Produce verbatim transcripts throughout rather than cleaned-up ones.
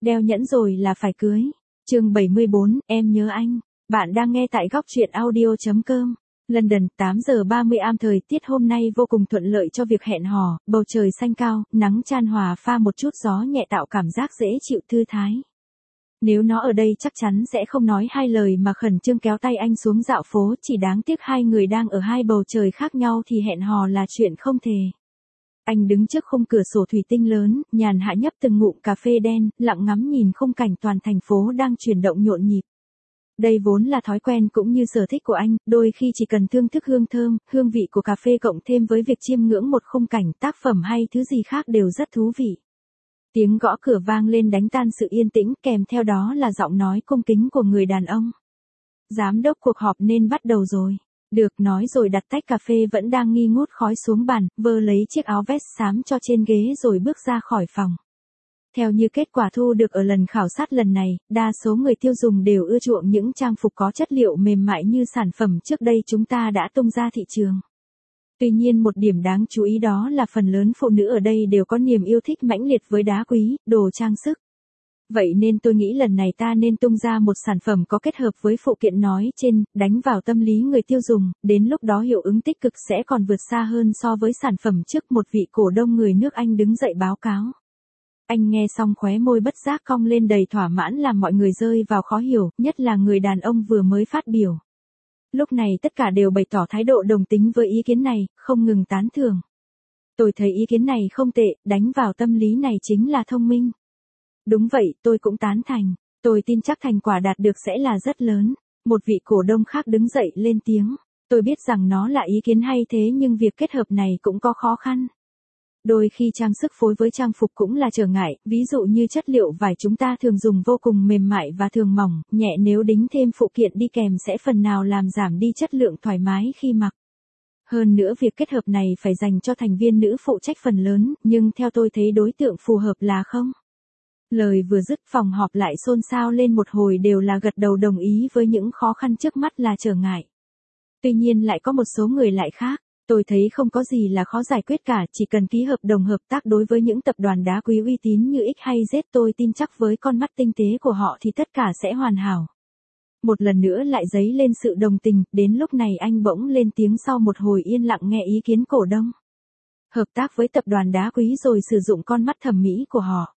Đeo nhẫn rồi là phải cưới. Chương bảy mươi bốn, em nhớ anh. Bạn đang nghe tại góc truyện audio chấm com. London, tám giờ ba mươi a em. Thời tiết hôm nay vô cùng thuận lợi cho việc hẹn hò, bầu trời xanh cao, nắng chan hòa pha một chút gió nhẹ tạo cảm giác dễ chịu thư thái. Nếu nó ở đây chắc chắn sẽ không nói hai lời mà khẩn trương kéo tay anh xuống dạo phố, chỉ đáng tiếc hai người đang ở hai bầu trời khác nhau thì hẹn hò là chuyện không thể. Anh đứng trước khung cửa sổ thủy tinh lớn, nhàn hạ nhấp từng ngụm cà phê đen, lặng ngắm nhìn khung cảnh toàn thành phố đang chuyển động nhộn nhịp. Đây vốn là thói quen cũng như sở thích của anh, đôi khi chỉ cần thưởng thức hương thơm, hương vị của cà phê cộng thêm với việc chiêm ngưỡng một khung cảnh, tác phẩm hay thứ gì khác đều rất thú vị. Tiếng gõ cửa vang lên đánh tan sự yên tĩnh, kèm theo đó là giọng nói cung kính của người đàn ông. Giám đốc, cuộc họp nên bắt đầu rồi. Được, nói rồi đặt tách cà phê vẫn đang nghi ngút khói xuống bàn, vơ lấy chiếc áo vest xám cho trên ghế rồi bước ra khỏi phòng. Theo như kết quả thu được ở lần khảo sát lần này, đa số người tiêu dùng đều ưa chuộng những trang phục có chất liệu mềm mại như sản phẩm trước đây chúng ta đã tung ra thị trường. Tuy nhiên một điểm đáng chú ý đó là phần lớn phụ nữ ở đây đều có niềm yêu thích mãnh liệt với đá quý, đồ trang sức. Vậy nên tôi nghĩ lần này ta nên tung ra một sản phẩm có kết hợp với phụ kiện nói trên, đánh vào tâm lý người tiêu dùng, đến lúc đó hiệu ứng tích cực sẽ còn vượt xa hơn so với sản phẩm trước. Một vị cổ đông người nước Anh đứng dậy báo cáo. Anh nghe xong khóe môi bất giác cong lên đầy thỏa mãn làm mọi người rơi vào khó hiểu, nhất là người đàn ông vừa mới phát biểu. Lúc này tất cả đều bày tỏ thái độ đồng tính với ý kiến này, không ngừng tán thưởng. Tôi thấy ý kiến này không tệ, đánh vào tâm lý này chính là thông minh. Đúng vậy, tôi cũng tán thành. Tôi tin chắc thành quả đạt được sẽ là rất lớn. Một vị cổ đông khác đứng dậy lên tiếng. Tôi biết rằng nó là ý kiến hay thế nhưng việc kết hợp này cũng có khó khăn. Đôi khi trang sức phối với trang phục cũng là trở ngại, ví dụ như chất liệu vải chúng ta thường dùng vô cùng mềm mại và thường mỏng, nhẹ, nếu đính thêm phụ kiện đi kèm sẽ phần nào làm giảm đi chất lượng thoải mái khi mặc. Hơn nữa việc kết hợp này phải dành cho thành viên nữ phụ trách phần lớn, nhưng theo tôi thấy đối tượng phù hợp là không. Lời vừa dứt phòng họp lại xôn xao lên một hồi đều là gật đầu đồng ý với những khó khăn trước mắt là trở ngại. Tuy nhiên lại có một số người lại khác. Tôi thấy không có gì là khó giải quyết cả, chỉ cần ký hợp đồng hợp tác đối với những tập đoàn đá quý uy tín như X hay Z, tôi tin chắc với con mắt tinh tế của họ thì tất cả sẽ hoàn hảo. Một lần nữa lại dấy lên sự đồng tình, đến lúc này anh bỗng lên tiếng sau một hồi yên lặng nghe ý kiến cổ đông. Hợp tác với tập đoàn đá quý rồi sử dụng con mắt thẩm mỹ của họ.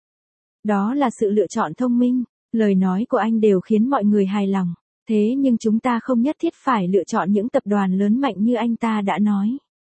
Đó là sự lựa chọn thông minh, lời nói của anh đều khiến mọi người hài lòng. Thế nhưng chúng ta không nhất thiết phải lựa chọn những tập đoàn lớn mạnh như anh ta đã nói.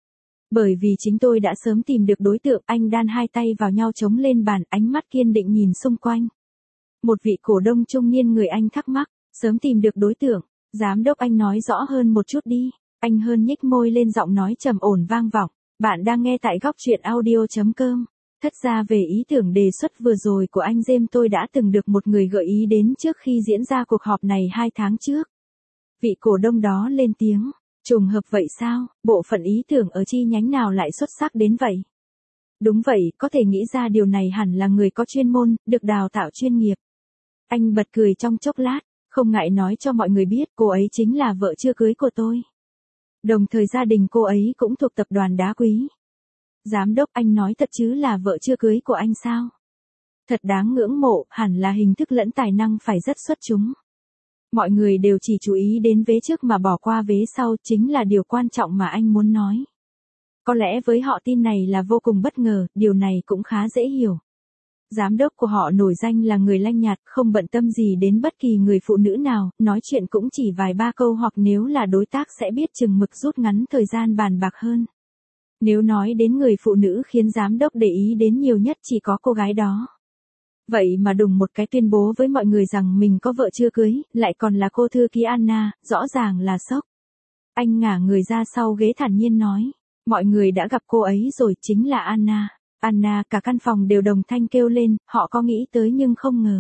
Bởi vì chính tôi đã sớm tìm được đối tượng, anh đan hai tay vào nhau chống lên bàn, ánh mắt kiên định nhìn xung quanh. Một vị cổ đông trung niên người Anh thắc mắc, sớm tìm được đối tượng, giám đốc anh nói rõ hơn một chút đi. Anh hơn nhếch môi lên giọng nói trầm ổn vang vọng, bạn đang nghe tại góc truyện audio chấm com. Thất ra về ý tưởng đề xuất vừa rồi của anh James tôi đã từng được một người gợi ý đến trước khi diễn ra cuộc họp này hai tháng trước. Vị cổ đông đó lên tiếng, trùng hợp vậy sao, bộ phận ý tưởng ở chi nhánh nào lại xuất sắc đến vậy? Đúng vậy, có thể nghĩ ra điều này hẳn là người có chuyên môn, được đào tạo chuyên nghiệp. Anh bật cười trong chốc lát, không ngại nói cho mọi người biết cô ấy chính là vợ chưa cưới của tôi. Đồng thời gia đình cô ấy cũng thuộc tập đoàn đá quý. Giám đốc, anh nói thật chứ là vợ chưa cưới của anh sao? Thật đáng ngưỡng mộ, hẳn là hình thức lẫn tài năng phải rất xuất chúng. Mọi người đều chỉ chú ý đến vế trước mà bỏ qua vế sau, chính là điều quan trọng mà anh muốn nói. Có lẽ với họ tin này là vô cùng bất ngờ, điều này cũng khá dễ hiểu. Giám đốc của họ nổi danh là người lanh nhạt, không bận tâm gì đến bất kỳ người phụ nữ nào, nói chuyện cũng chỉ vài ba câu hoặc nếu là đối tác sẽ biết chừng mực rút ngắn thời gian bàn bạc hơn. Nếu nói đến người phụ nữ khiến giám đốc để ý đến nhiều nhất chỉ có cô gái đó. Vậy mà đùng một cái tuyên bố với mọi người rằng mình có vợ chưa cưới, lại còn là cô thư ký Anna, rõ ràng là sốc. Anh ngả người ra sau ghế thản nhiên nói, mọi người đã gặp cô ấy rồi, chính là Anna. Anna, cả căn phòng đều đồng thanh kêu lên, họ có nghĩ tới nhưng không ngờ.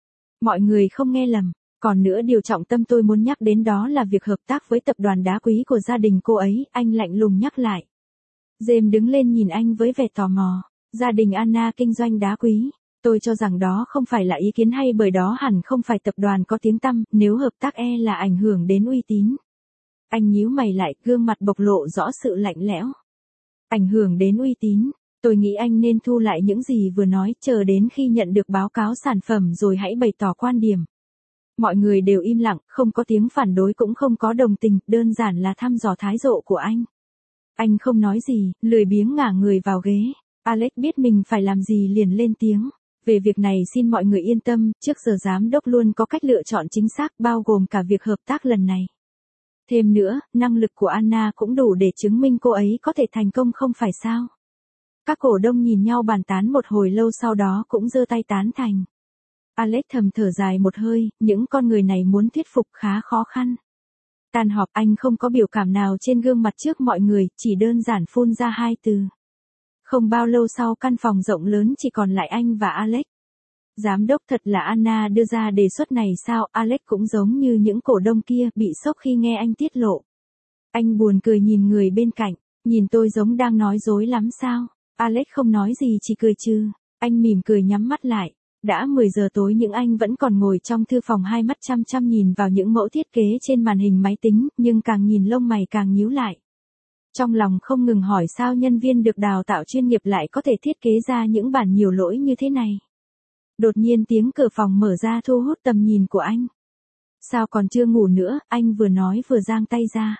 Mọi người không nghe lầm, còn nữa điều trọng tâm tôi muốn nhắc đến đó là việc hợp tác với tập đoàn đá quý của gia đình cô ấy, anh lạnh lùng nhắc lại. James đứng lên nhìn anh với vẻ tò mò. Gia đình Anna kinh doanh đá quý. Tôi cho rằng đó không phải là ý kiến hay bởi đó hẳn không phải tập đoàn có tiếng tăm, nếu hợp tác e là ảnh hưởng đến uy tín. Anh nhíu mày lại, gương mặt bộc lộ rõ sự lạnh lẽo. Ảnh hưởng đến uy tín. Tôi nghĩ anh nên thu lại những gì vừa nói, chờ đến khi nhận được báo cáo sản phẩm rồi hãy bày tỏ quan điểm. Mọi người đều im lặng, không có tiếng phản đối cũng không có đồng tình, đơn giản là thăm dò thái độ của anh. Anh không nói gì, lười biếng ngả người vào ghế. Alex biết mình phải làm gì liền lên tiếng. Về việc này xin mọi người yên tâm, trước giờ giám đốc luôn có cách lựa chọn chính xác, bao gồm cả việc hợp tác lần này. Thêm nữa, năng lực của Anna cũng đủ để chứng minh cô ấy có thể thành công không phải sao. Các cổ đông nhìn nhau bàn tán một hồi lâu, sau đó cũng giơ tay tán thành. Alex thầm thở dài một hơi, những con người này muốn thuyết phục khá khó khăn. Tan họp, anh không có biểu cảm nào trên gương mặt trước mọi người, chỉ đơn giản phun ra hai từ. Không bao lâu sau, căn phòng rộng lớn chỉ còn lại anh và Alex. Giám đốc, thật là Anna đưa ra đề xuất này sao? Alex cũng giống như những cổ đông kia, bị sốc khi nghe anh tiết lộ. Anh buồn cười nhìn người bên cạnh, nhìn tôi giống đang nói dối lắm sao? Alex không nói gì, chỉ cười trừ. Anh mỉm cười nhắm mắt lại. Đã mười giờ tối nhưng anh vẫn còn ngồi trong thư phòng, hai mắt chăm chăm nhìn vào những mẫu thiết kế trên màn hình máy tính, nhưng càng nhìn lông mày càng nhíu lại. Trong lòng không ngừng hỏi sao nhân viên được đào tạo chuyên nghiệp lại có thể thiết kế ra những bản nhiều lỗi như thế này. Đột nhiên tiếng cửa phòng mở ra thu hút tầm nhìn của anh. Sao còn chưa ngủ nữa? Anh vừa nói vừa giang tay ra.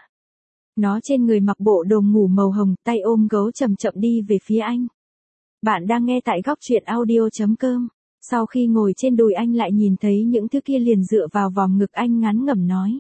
Nó trên người mặc bộ đồ ngủ màu hồng, tay ôm gấu chậm chậm đi về phía anh. Bạn đang nghe tại góc truyện audio chấm com. Sau khi ngồi trên đùi anh lại nhìn thấy những thứ kia liền dựa vào vòng ngực anh, ngắn ngẩm nói.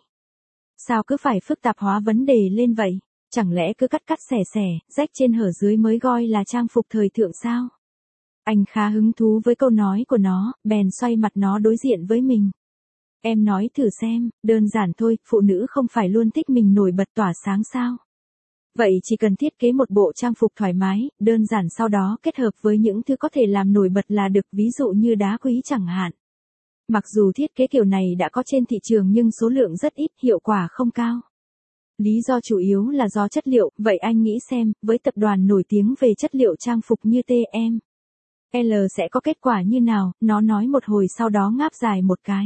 Sao cứ phải phức tạp hóa vấn đề lên vậy? Chẳng lẽ cứ cắt cắt xẻ xẻ, rách trên hở dưới mới gọi là trang phục thời thượng sao? Anh khá hứng thú với câu nói của nó, bèn xoay mặt nó đối diện với mình. Em nói thử xem, đơn giản thôi, phụ nữ không phải luôn thích mình nổi bật tỏa sáng sao? Vậy chỉ cần thiết kế một bộ trang phục thoải mái, đơn giản, sau đó kết hợp với những thứ có thể làm nổi bật là được, ví dụ như đá quý chẳng hạn. Mặc dù thiết kế kiểu này đã có trên thị trường nhưng số lượng rất ít, hiệu quả không cao. Lý do chủ yếu là do chất liệu, vậy anh nghĩ xem, với tập đoàn nổi tiếng về chất liệu trang phục như tê em lờ sẽ có kết quả như nào? Nó nói một hồi sau đó ngáp dài một cái.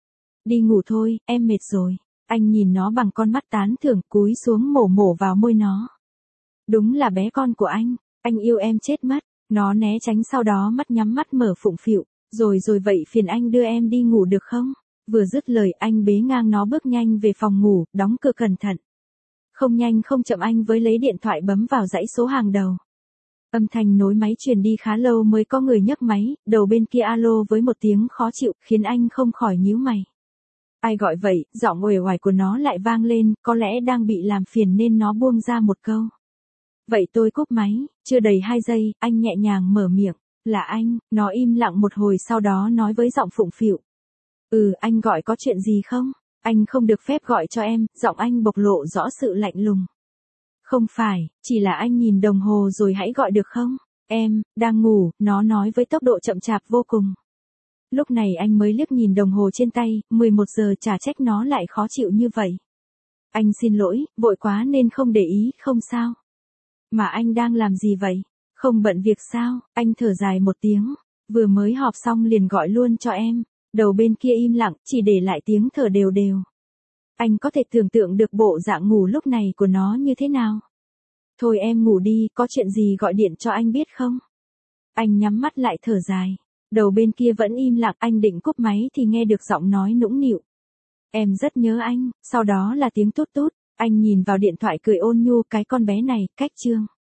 Đi ngủ thôi, em mệt rồi. Anh nhìn nó bằng con mắt tán thưởng, cúi xuống mổ mổ vào môi nó. Đúng là bé con của anh, anh yêu em chết mất. Nó né tránh, sau đó mắt nhắm mắt mở phụng phịu. Rồi rồi vậy phiền anh đưa em đi ngủ được không? Vừa dứt lời anh bế ngang nó bước nhanh về phòng ngủ, đóng cửa cẩn thận. Không nhanh không chậm anh với lấy điện thoại bấm vào dãy số hàng đầu. Âm thanh nối máy truyền đi khá lâu mới có người nhấc máy, đầu bên kia alo với một tiếng khó chịu, khiến anh không khỏi nhíu mày. Ai gọi vậy? Giọng uể oải của nó lại vang lên, có lẽ đang bị làm phiền nên nó buông ra một câu. Vậy tôi cúp máy, chưa đầy hai giây, anh nhẹ nhàng mở miệng. Là anh. Nó im lặng một hồi sau đó nói với giọng phụng phịu. Ừ, anh gọi có chuyện gì không? Anh không được phép gọi cho em, giọng anh bộc lộ rõ sự lạnh lùng. Không phải, chỉ là anh nhìn đồng hồ rồi hãy gọi được không? Em, đang ngủ, nó nói với tốc độ chậm chạp vô cùng. Lúc này anh mới liếc nhìn đồng hồ trên tay, mười một giờ, chả trách nó lại khó chịu như vậy. Anh xin lỗi, vội quá nên không để ý, không sao. Mà anh đang làm gì vậy? Không bận việc sao? Anh thở dài một tiếng, vừa mới họp xong liền gọi luôn cho em. Đầu bên kia im lặng, chỉ để lại tiếng thở đều đều. Anh có thể tưởng tượng được bộ dạng ngủ lúc này của nó như thế nào. Thôi em ngủ đi, có chuyện gì gọi điện cho anh biết không? Anh nhắm mắt lại thở dài. Đầu bên kia vẫn im lặng, anh định cúp máy thì nghe được giọng nói nũng nịu. Em rất nhớ anh, sau đó là tiếng tút tút. Anh nhìn vào điện thoại cười ôn nhu, cái con bé này, cách chương.